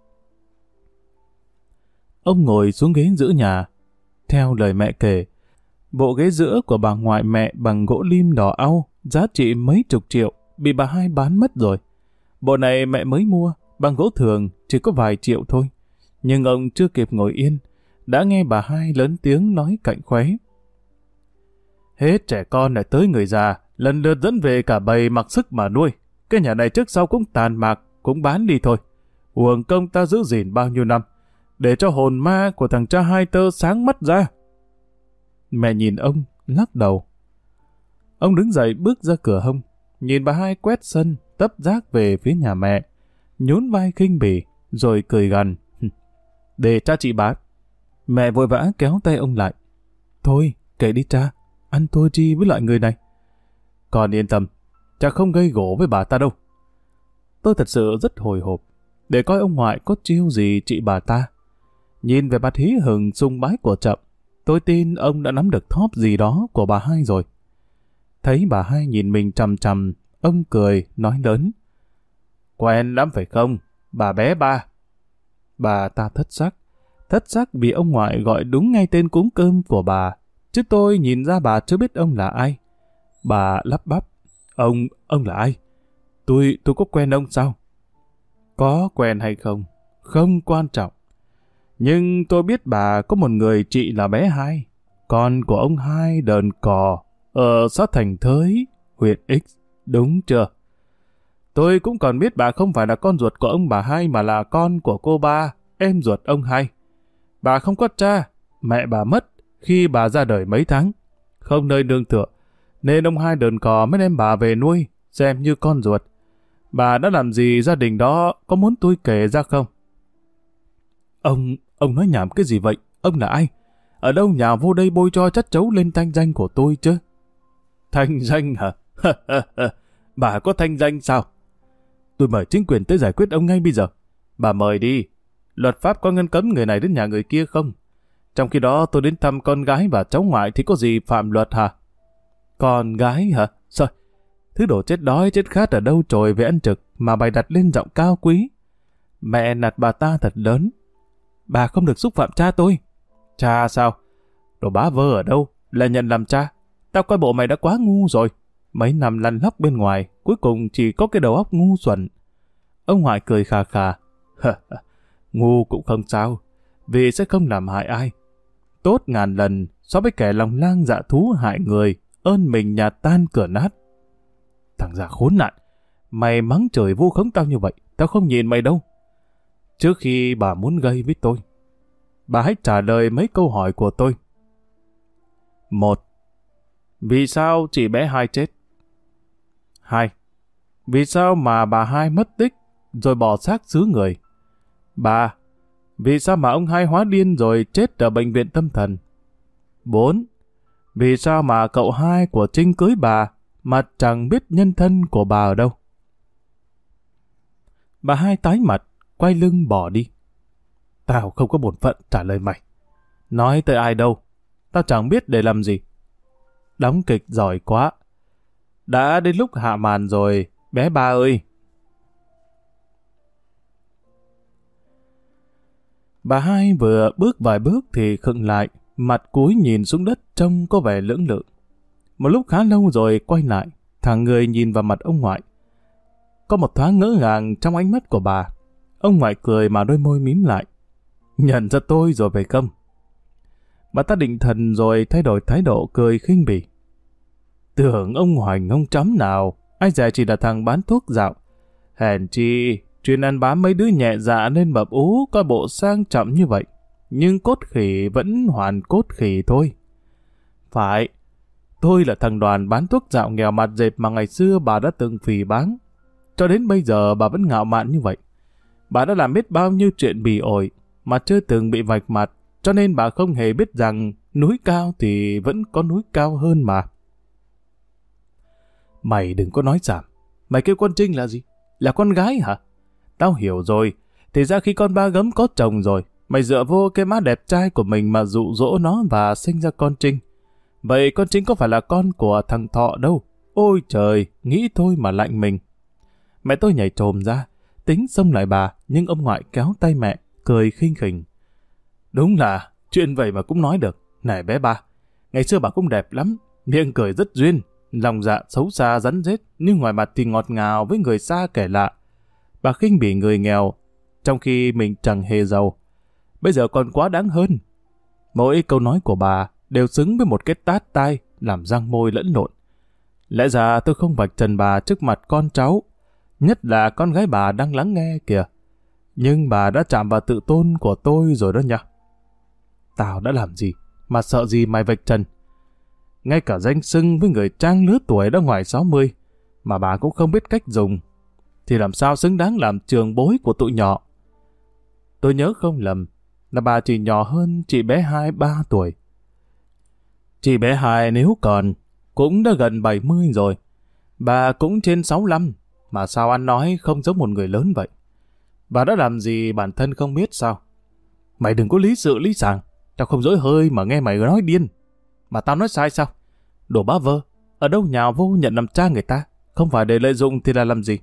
Ông ngồi xuống ghế giữa nhà. Theo lời mẹ kể, bộ ghế giữa của bà ngoại mẹ bằng gỗ lim đỏ au, giá trị mấy chục triệu, bị bà hai bán mất rồi. Bộ này mẹ mới mua, bằng gỗ thường, chỉ có vài triệu thôi. Nhưng ông chưa kịp ngồi yên, đã nghe bà hai lớn tiếng nói cạnh khóe. Hết trẻ con lại tới người già, lần lượt dẫn về cả bầy mặc sức mà nuôi. Cái nhà này trước sau cũng tàn mạc, cũng bán đi thôi. Uổng công ta giữ gìn bao nhiêu năm, để cho hồn ma của thằng cha hai tơ sáng mắt ra. Mẹ nhìn ông, lắc đầu. Ông đứng dậy bước ra cửa hông, nhìn bà hai quét sân, tấp rác về phía nhà mẹ, nhún vai khinh bỉ, rồi cười gằn. Để cha chị bán. Mẹ vội vã kéo tay ông lại. Thôi, kệ đi cha, ăn thua chi với loại người này. Con yên tâm, cha không gây gổ với bà ta đâu. Tôi thật sự rất hồi hộp, để coi ông ngoại có chiêu gì trị bà ta. Nhìn về mặt hí hửng sung bái của Chậm, tôi tin ông đã nắm được thóp gì đó của bà hai rồi. Thấy bà hai nhìn mình chằm chằm, ông cười, nói lớn. Quen lắm phải không, bà bé ba? Bà ta thất sắc vì ông ngoại gọi đúng ngay tên cúng cơm của bà, chứ tôi nhìn ra bà chưa biết ông là ai. Bà lắp bắp. Ông là ai? Tôi có quen ông sao? Có quen hay không, không quan trọng. Nhưng tôi biết bà có một người chị là bé Hai, con của ông Hai Đờn Cò, ở xã Thành Thới, huyện X, đúng chưa? Tôi cũng còn biết bà không phải là con ruột của ông bà Hai mà là con của cô Ba, em ruột ông Hai. Bà không có cha, mẹ bà mất khi bà ra đời mấy tháng, không nơi nương tựa, nên ông Hai Đờn Cò mới đem bà về nuôi, xem như con ruột. Bà đã làm gì gia đình đó, có muốn tôi kể ra không? Ông nói nhảm cái gì vậy? Ông là ai? Ở đâu nhào vô đây bôi cho chất chấu lên thanh danh của tôi chứ? Thanh danh hả? Bà có thanh danh sao? Tôi mời chính quyền tới giải quyết ông ngay bây giờ. Bà mời đi. Luật pháp có ngăn cấm người này đến nhà người kia không? Trong khi đó tôi đến thăm con gái và cháu ngoại thì có gì phạm luật hả? Con gái hả? Sao? Thứ đồ chết đói chết khát ở đâu trồi về ăn trực mà bày đặt lên giọng cao quý. Mẹ nạt bà ta thật lớn. Bà không được xúc phạm cha tôi. Cha sao? Đồ bá vơ ở đâu? Là nhận làm cha. Tao coi bộ mày đã quá ngu rồi. Mấy năm lăn lóc bên ngoài, cuối cùng chỉ có cái đầu óc ngu xuẩn. Ông ngoại cười khà khà. Ngu cũng không sao, vì sẽ không làm hại ai. Tốt ngàn lần so với kẻ lòng lang dạ thú hại người, ơn mình nhà tan cửa nát. Thằng già khốn nạn, mày mắng trời vu khống tao như vậy, tao không nhìn mày đâu. Trước khi bà muốn gây với tôi, bà hãy trả lời mấy câu hỏi của tôi. 1. Vì sao chị bé Hai chết? 2. Vì sao mà bà Hai mất tích rồi bỏ xác xứ người? 3. Vì sao mà ông Hai hóa điên rồi chết ở bệnh viện tâm thần? 4. Vì sao mà cậu Hai của Trinh cưới bà mà chẳng biết nhân thân của bà ở đâu? Bà Hai tái mặt, quay lưng bỏ đi. Tao không có bổn phận trả lời mày. Nói tới ai đâu, tao chẳng biết để làm gì. Đóng kịch giỏi quá. Đã đến lúc hạ màn rồi, bé Ba ơi. Bà Hai vừa bước vài bước thì khựng lại, mặt cúi nhìn xuống đất trông có vẻ lưỡng lự. Một lúc khá lâu rồi quay lại, thẳng người nhìn vào mặt ông ngoại. Có một thoáng ngỡ ngàng trong ánh mắt của bà. Ông ngoại cười mà đôi môi mím lại. Nhận ra tôi rồi phải không? Bà ta định thần rồi thay đổi thái độ cười khinh bỉ. Tưởng ông Hoành ông Chấm nào, ai dè chỉ là thằng bán thuốc dạo. Hèn chi, chuyên ăn bám mấy đứa nhẹ dạ nên mập ú coi bộ sang trọng như vậy. Nhưng cốt khỉ vẫn hoàn cốt khỉ thôi. Phải, tôi là thằng Đoàn bán thuốc dạo nghèo mặt dệt mà ngày xưa bà đã từng phỉ báng. Cho đến bây giờ bà vẫn ngạo mạn như vậy. Bà đã làm biết bao nhiêu chuyện bỉ ổi mà chưa từng bị vạch mặt, cho nên bà không hề biết rằng núi cao thì vẫn có núi cao hơn mà. Mày đừng có nói xàm. Mày kêu con Trinh là gì? Là con gái hả? Tao hiểu rồi. Thì ra khi con Ba Gấm có chồng rồi, mày dựa vô cái má đẹp trai của mình mà dụ dỗ nó và sinh ra con Trinh. Vậy con Trinh có phải là con của thằng Thọ đâu? Ôi trời, nghĩ thôi mà lạnh mình. Mẹ tôi nhảy trồm ra, tính xông lại bà, nhưng ông ngoại kéo tay mẹ, cười khinh khỉnh. Đúng là, chuyện vậy mà cũng nói được. Này bé Ba, ngày xưa bà cũng đẹp lắm, miệng cười rất duyên, lòng dạ xấu xa rắn rết, nhưng ngoài mặt thì ngọt ngào với người xa kẻ lạ. Bà khinh bỉ người nghèo, trong khi mình chẳng hề giàu. Bây giờ còn quá đáng hơn. Mỗi câu nói của bà đều xứng với một cái tát tai, làm răng môi lẫn lộn. Lẽ ra tôi không vạch trần bà trước mặt con cháu, nhất là con gái bà đang lắng nghe kìa. Nhưng bà đã chạm vào tự tôn của tôi rồi đó nha. Tao đã làm gì mà sợ gì mày vạch trần? Ngay cả danh xưng với người trang lứa tuổi đã ngoài 60 mà bà cũng không biết cách dùng, thì làm sao xứng đáng làm trường bối của tụi nhỏ. Tôi nhớ không lầm là bà chỉ nhỏ hơn chị bé Hai 3 tuổi. Chị bé Hai nếu còn cũng đã gần 70 rồi. Bà cũng trên 65, mà sao ăn nói không giống một người lớn vậy? Bà đã làm gì bản thân không biết sao? Mày đừng có lý sự lý sàng, tao không dỗi hơi mà nghe mày nói điên. Mà tao nói sai sao? Đồ bá vơ, ở đâu nhào vô nhận làm cha người ta, không phải để lợi dụng thì là làm gì?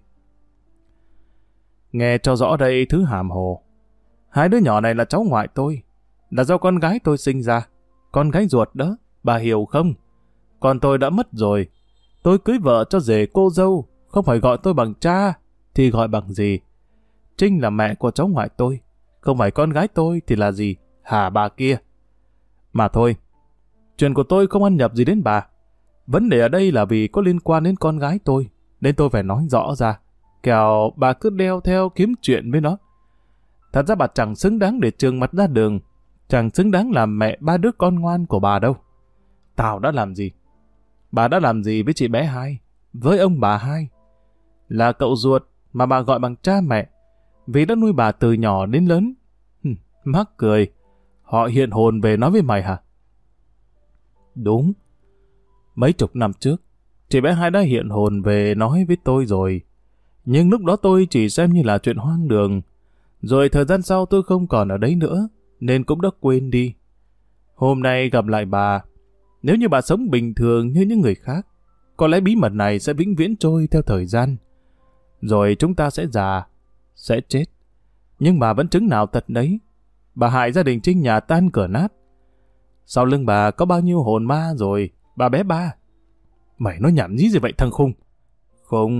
Nghe cho rõ đây thứ hàm hồ. Hai đứa nhỏ này là cháu ngoại tôi, là do con gái tôi sinh ra. Con gái ruột đó, bà hiểu không? Còn tôi đã mất rồi. Tôi cưới vợ cho rể cô dâu, không phải gọi tôi bằng cha, thì gọi bằng gì? Trinh là mẹ của cháu ngoại tôi, không phải con gái tôi thì là gì? Hả bà kia? Mà thôi, chuyện của tôi không ăn nhập gì đến bà. Vấn đề ở đây là vì có liên quan đến con gái tôi, nên tôi phải nói rõ ra. Kẻo bà cứ đeo theo kiếm chuyện với nó. Thật ra bà chẳng xứng đáng để trường mặt ra đường, chẳng xứng đáng làm mẹ ba đứa con ngoan của bà đâu. Tao đã làm gì? Bà đã làm gì với chị bé Hai, với ông bà Hai? Là cậu ruột mà bà gọi bằng cha mẹ, vì đã nuôi bà từ nhỏ đến lớn. Mắc cười, họ hiện hồn về nói với mày hả? Đúng. Mấy chục năm trước, chị bé Hai đã hiện hồn về nói với tôi rồi. Nhưng lúc đó tôi chỉ xem như là chuyện hoang đường. Rồi thời gian sau tôi không còn ở đấy nữa, nên cũng đã quên đi. Hôm nay gặp lại bà, nếu như bà sống bình thường như những người khác, có lẽ bí mật này sẽ vĩnh viễn trôi theo thời gian. Rồi chúng ta sẽ già, sẽ chết. Nhưng bà vẫn chứng nào tật đấy. Bà hại gia đình Trinh nhà tan cửa nát. Sau lưng bà có bao nhiêu hồn ma rồi, bà bé Ba. Mày nói nhảm nhí gì vậy thằng khùng? Khùng.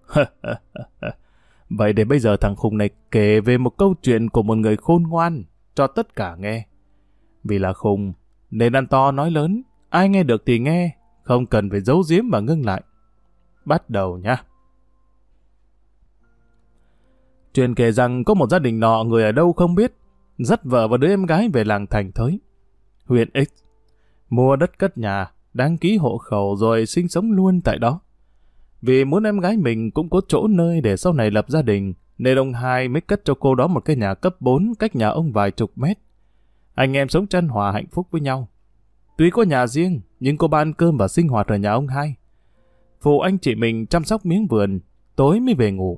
Vậy để bây giờ thằng khùng này kể về một câu chuyện của một người khôn ngoan cho tất cả nghe. Vì là khùng nên ăn to nói lớn, ai nghe được thì nghe, không cần phải giấu giếm mà ngưng lại. Bắt đầu nhá. Chuyện kể rằng có một gia đình nọ người ở đâu không biết, dắt vợ và đứa em gái về làng Thành Thới, huyện X, mua đất cất nhà, đăng ký hộ khẩu rồi sinh sống luôn tại đó. Vì muốn em gái mình cũng có chỗ nơi để sau này lập gia đình, nên ông Hai mới cất cho cô đó một cái nhà cấp 4 cách nhà ông vài chục mét. Anh em sống chan hòa hạnh phúc với nhau. Tuy có nhà riêng, nhưng cô ba ăn cơm và sinh hoạt ở nhà ông Hai. Phụ anh chị mình chăm sóc miếng vườn, tối mới về ngủ.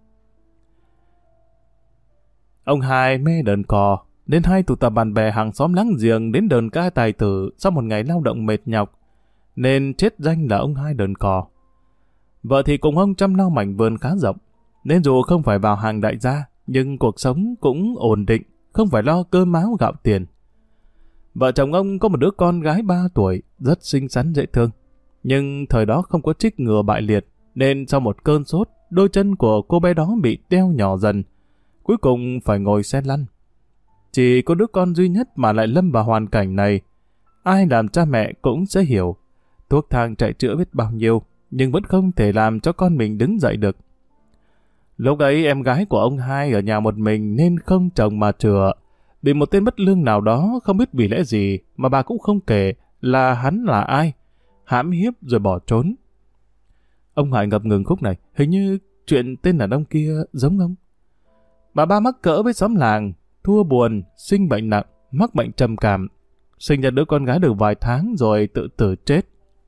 Ông Hai mê đờn cò, nên hay tụ tập bạn bè hàng xóm láng giềng đến đờn ca tài tử sau một ngày lao động mệt nhọc, nên chết danh là ông Hai đờn cò. Vợ thì cùng ông chăm lo mảnh vườn khá rộng, nên dù không phải vào hàng đại gia, nhưng cuộc sống cũng ổn định, không phải lo cơm áo gạo tiền. Vợ chồng ông có một đứa con gái 3 tuổi, rất xinh xắn dễ thương. Nhưng thời đó không có trích ngừa bại liệt, nên sau một cơn sốt, đôi chân của cô bé đó bị teo nhỏ dần. Cuối cùng phải ngồi xe lăn. Chỉ có đứa con duy nhất mà lại lâm vào hoàn cảnh này. Ai làm cha mẹ cũng sẽ hiểu. Thuốc thang chạy chữa biết bao nhiêu, nhưng vẫn không thể làm cho con mình đứng dậy được. Lúc ấy em gái của ông Hai ở nhà một mình nên không chồng mà chừa. Bị một tên bất lương nào đó không biết vì lẽ gì mà bà cũng không kể là hắn là ai, hãm hiếp rồi bỏ trốn. Ông Hải ngập ngừng khúc này, hình như chuyện tên đàn ông kia giống ông. Bà ba mắc cỡ với xóm làng, thua buồn, sinh bệnh nặng, mắc bệnh trầm cảm, sinh ra đứa con gái được vài tháng rồi tự tử chết.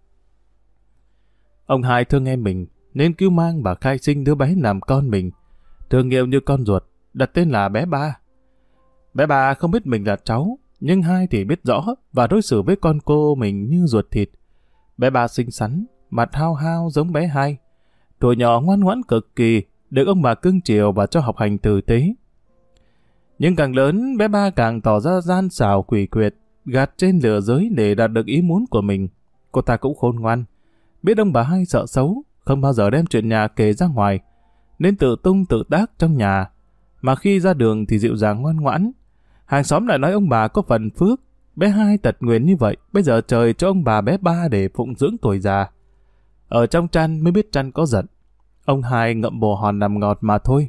Ông Hai thương em mình nên cứu mang và khai sinh đứa bé làm con mình, thương yêu như con ruột, đặt tên là bé Ba. Bé Ba không biết mình là cháu, nhưng Hai thì biết rõ và đối xử với con cô mình như ruột thịt. Bé Ba xinh xắn, mặt hao hao giống bé Hai. Tuổi nhỏ ngoan ngoãn cực kỳ, được ông bà cưng chiều và cho học hành tử tế. Nhưng càng lớn, bé Ba càng tỏ ra gian xảo quỷ quyệt, gạt trên lửa giới để đạt được ý muốn của mình. Cô ta cũng khôn ngoan, biết ông bà Hai sợ xấu, không bao giờ đem chuyện nhà kể ra ngoài, nên tự tung tự tác trong nhà. Mà khi ra đường thì dịu dàng ngoan ngoãn. Hàng xóm lại nói ông bà có phần phước, bé Hai tật nguyền như vậy, bây giờ trời cho ông bà bé Ba để phụng dưỡng tuổi già. Ở trong chăn mới biết chăn có giận. Ông Hai ngậm bồ hòn nằm ngọt mà thôi.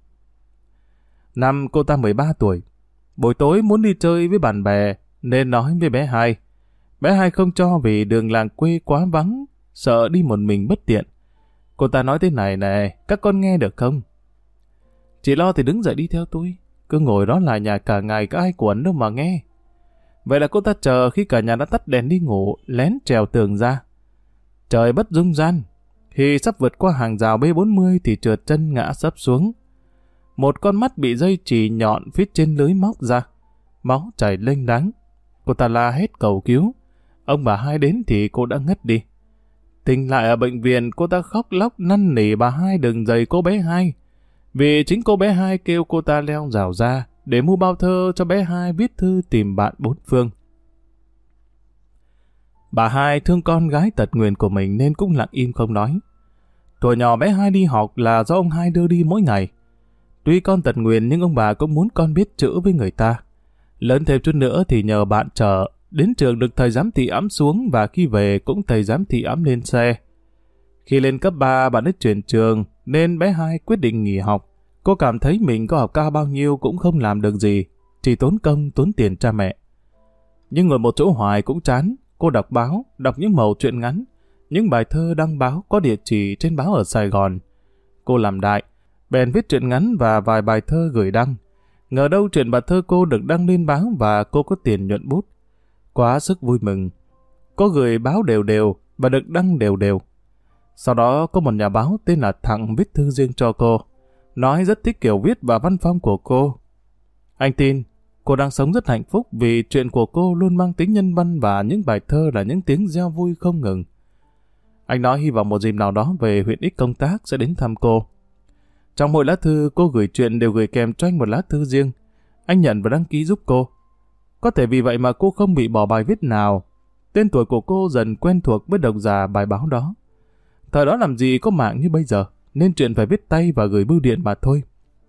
Năm cô ta 13 tuổi, buổi tối muốn đi chơi với bạn bè, nên nói với bé Hai. Bé Hai không cho vì đường làng quê quá vắng, sợ đi một mình bất tiện. Cô ta nói thế này nè, các con nghe được không? Chị lo thì đứng dậy đi theo tôi, cứ ngồi đó là nhà cả ngày có ai quẩn đâu mà nghe. Vậy là cô ta chờ khi cả nhà đã tắt đèn đi ngủ, lén trèo tường ra. Trời bất dung gian, khi sắp vượt qua hàng rào B40 thì trượt chân ngã sấp xuống. Một con mắt bị dây chì nhọn phía trên lưới móc ra, máu chảy lênh đáng. Cô ta la hét cầu cứu. Ông bà Hai đến thì cô đã ngất đi. Tỉnh lại ở bệnh viện, cô ta khóc lóc năn nỉ bà Hai đừng giày cô bé Hai. Vì chính cô bé Hai kêu cô ta leo rào ra để mua bao thơ cho bé Hai viết thư tìm bạn bốn phương. Bà Hai thương con gái tật nguyền của mình nên cũng lặng im không nói. Tuổi nhỏ bé Hai đi học là do ông Hai đưa đi mỗi ngày. Tuy con tật nguyền nhưng ông bà cũng muốn con biết chữ với người ta. Lớn thêm chút nữa thì nhờ bạn chở, đến trường được thầy giám thị ẵm xuống và khi về cũng thầy giám thị ẵm lên xe. Khi lên cấp 3 bạn ấy chuyển trường nên bé Hai quyết định nghỉ học. Cô cảm thấy mình có học cao bao nhiêu cũng không làm được gì, chỉ tốn công tốn tiền cha mẹ. Nhưng ngồi một chỗ hoài cũng chán, cô đọc báo, đọc những mẩu truyện ngắn, những bài thơ đăng báo có địa chỉ trên báo ở Sài Gòn. Cô làm đại, bèn viết truyện ngắn và vài bài thơ gửi đăng. Ngờ đâu truyện và thơ cô được đăng lên báo và cô có tiền nhuận bút. Quá sức vui mừng. Cô gửi báo đều đều và được đăng đều đều. Sau đó có một nhà báo tên là Thằng viết thư riêng cho cô, nói rất thích kiểu viết và văn phong của cô. Anh tin, cô đang sống rất hạnh phúc vì chuyện của cô luôn mang tính nhân văn và những bài thơ là những tiếng reo vui không ngừng. Anh nói hy vọng một dịp nào đó về huyện X công tác sẽ đến thăm cô. Trong mỗi lá thư cô gửi chuyện đều gửi kèm cho anh một lá thư riêng. Anh nhận và đăng ký giúp cô. Có thể vì vậy mà cô không bị bỏ bài viết nào. Tên tuổi của cô dần quen thuộc với độc giả bài báo đó. Thời đó làm gì có mạng như bây giờ, nên chuyện phải viết tay và gửi bưu điện mà thôi.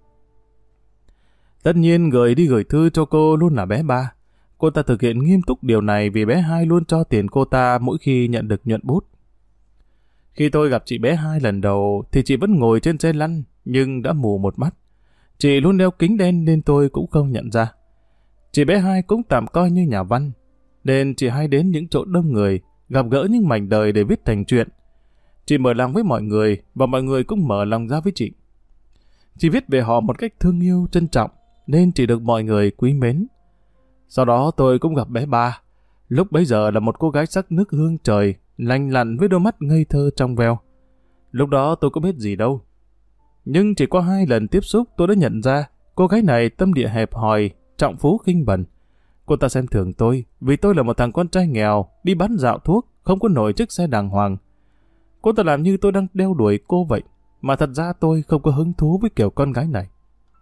Tất nhiên người đi gửi thư cho cô luôn là bé Ba. Cô ta thực hiện nghiêm túc điều này vì bé Hai luôn cho tiền cô ta mỗi khi nhận được nhuận bút. Khi tôi gặp chị bé Hai lần đầu thì chị vẫn ngồi trên xe lăn nhưng đã mù một mắt. Chị luôn đeo kính đen nên tôi cũng không nhận ra. Chị bé Hai cũng tạm coi như nhà văn, nên chị hay đến những chỗ đông người, gặp gỡ những mảnh đời để viết thành truyện. Chị mở lòng với mọi người, và mọi người cũng mở lòng ra với chị. Chị viết về họ một cách thương yêu, trân trọng, nên chị được mọi người quý mến. Sau đó tôi cũng gặp bé Ba. Lúc bấy giờ là một cô gái sắc nước hương trời, lành lặn với đôi mắt ngây thơ trong veo. Lúc đó tôi có biết gì đâu. Nhưng chỉ qua 2 lần tiếp xúc tôi đã nhận ra cô gái này tâm địa hẹp hòi, trọng phú khinh bần. Cô ta xem thường tôi vì tôi là một thằng con trai nghèo, đi bán dạo thuốc, không có nổi chiếc xe đàng hoàng. Cô ta làm như tôi đang đeo đuổi cô vậy, mà thật ra tôi không có hứng thú với kiểu con gái này.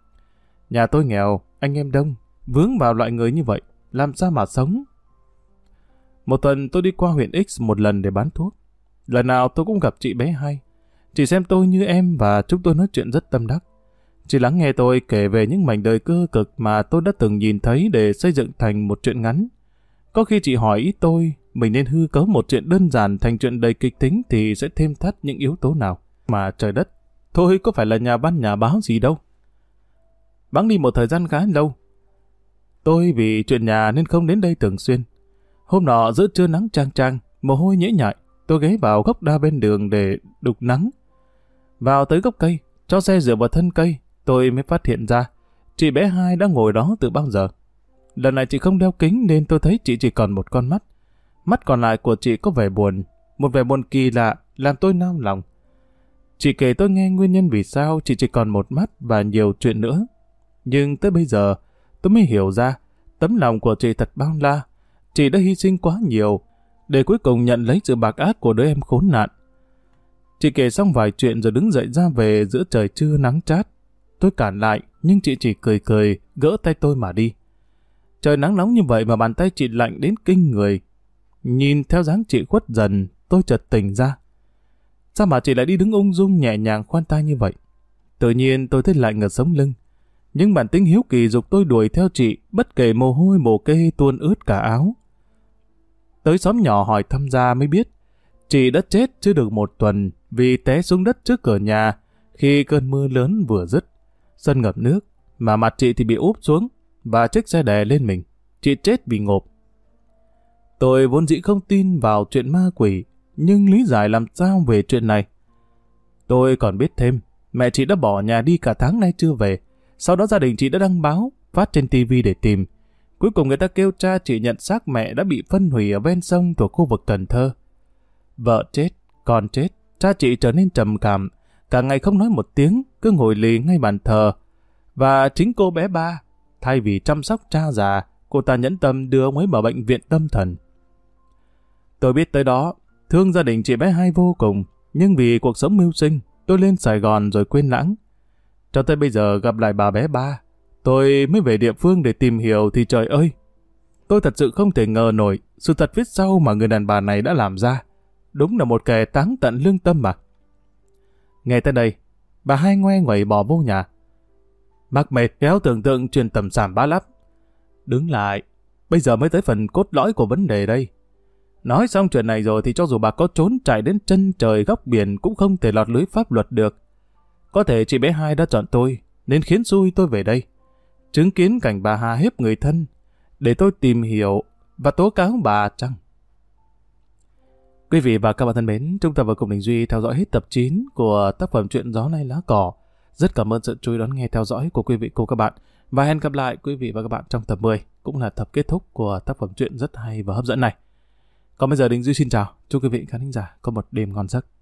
Nhà tôi nghèo, anh em đông, vướng vào loại người như vậy, làm sao mà sống? Một tuần tôi đi qua huyện X một lần để bán thuốc. Lần nào tôi cũng gặp chị bé Hai. Chị xem tôi như em và chúng tôi nói chuyện rất tâm đắc. Chị lắng nghe tôi kể về những mảnh đời cơ cực mà tôi đã từng nhìn thấy để xây dựng thành một chuyện ngắn. Có khi chị hỏi ý tôi, mình nên hư cấu một chuyện đơn giản thành chuyện đầy kịch tính thì sẽ thêm thắt những yếu tố nào. Mà trời đất, tôi có phải là nhà văn nhà báo gì đâu. Bẵng đi một thời gian khá lâu. Tôi vì chuyện nhà nên không đến đây thường xuyên. Hôm nọ giữa trưa nắng chang chang, mồ hôi nhễ nhại, tôi ghé vào gốc đa bên đường để đục nắng. Vào tới gốc cây, cho xe dựa vào thân cây, tôi mới phát hiện ra chị bé Hai đã ngồi đó từ bao giờ. Lần này chị không đeo kính nên tôi thấy chị chỉ còn một con mắt. Mắt còn lại của chị có vẻ buồn, một vẻ buồn kỳ lạ làm tôi nao lòng. Chị kể tôi nghe nguyên nhân vì sao chị chỉ còn một mắt và nhiều chuyện nữa. Nhưng tới bây giờ, tôi mới hiểu ra tấm lòng của chị thật bao la. Chị đã hy sinh quá nhiều để cuối cùng nhận lấy sự bạc ác của đứa em khốn nạn. Chị kể xong vài chuyện rồi đứng dậy ra về giữa trời trưa nắng chát. Tôi cản lại, nhưng chị chỉ cười cười, gỡ tay tôi mà đi. Trời nắng nóng như vậy mà bàn tay chị lạnh đến kinh người. Nhìn theo dáng chị khuất dần, tôi chợt tỉnh ra. Sao mà chị lại đi đứng ung dung nhẹ nhàng khoan thai như vậy? Tự nhiên tôi thấy lạnh ở sống lưng. Nhưng bản tính hiếu kỳ giục tôi đuổi theo chị, bất kể mồ hôi mồ kê tuôn ướt cả áo. Tới xóm nhỏ hỏi thăm ra mới biết, chị đã chết chưa được 1 tuần vì té xuống đất trước cửa nhà khi cơn mưa lớn vừa dứt. Sân ngập nước, mà mặt chị thì bị úp xuống và chiếc xe đè lên mình. Chị chết vì ngộp. Tôi vốn dĩ không tin vào chuyện ma quỷ, nhưng lý giải làm sao về chuyện này. Tôi còn biết thêm, mẹ chị đã bỏ nhà đi cả tháng nay chưa về. Sau đó gia đình chị đã đăng báo, phát trên tivi để tìm. Cuối cùng người ta kêu cha chị nhận xác mẹ đã bị phân hủy ở ven sông thuộc khu vực Cần Thơ. Vợ chết, con chết, cha chị trở nên trầm cảm, cả ngày không nói một tiếng, cứ ngồi lì ngay bàn thờ. Và chính cô bé Ba, thay vì chăm sóc cha già, cô ta nhẫn tâm đưa ông ấy vào bệnh viện tâm thần. Tôi biết tới đó, thương gia đình chị bé Hai vô cùng, nhưng vì cuộc sống mưu sinh, tôi lên Sài Gòn rồi quên lãng. Cho tới bây giờ gặp lại bà bé Ba, tôi mới về địa phương để tìm hiểu thì trời ơi! Tôi thật sự không thể ngờ nổi sự thật phía sau mà người đàn bà này đã làm ra. Đúng là một kẻ táng tận lương tâm mà. Nghe tới đây, bà Hai ngoe ngoẩy bỏ vô nhà. Mắc mệt kéo tưởng tượng chuyện tầm xàm bá lắp. Đứng lại, bây giờ mới tới phần cốt lõi của vấn đề đây. Nói xong chuyện này rồi thì cho dù bà có trốn chạy đến chân trời góc biển cũng không thể lọt lưới pháp luật được. Có thể chị bé Hai đã chọn tôi, nên khiến xui tôi về đây. Chứng kiến cảnh bà Hà hiếp người thân, để tôi tìm hiểu và tố cáo bà chăng? Quý vị và các bạn thân mến, chúng ta vừa cùng Đình Duy theo dõi hết tập 9 của tác phẩm truyện Gió Nay Lá Cỏ. Rất cảm ơn sự chú ý đón nghe theo dõi của quý vị cô các bạn. Và hẹn gặp lại quý vị và các bạn trong tập 10, cũng là tập kết thúc của tác phẩm truyện rất hay và hấp dẫn này. Còn bây giờ Đình Duy xin chào, chúc quý vị khán thính giả có một đêm ngon giấc.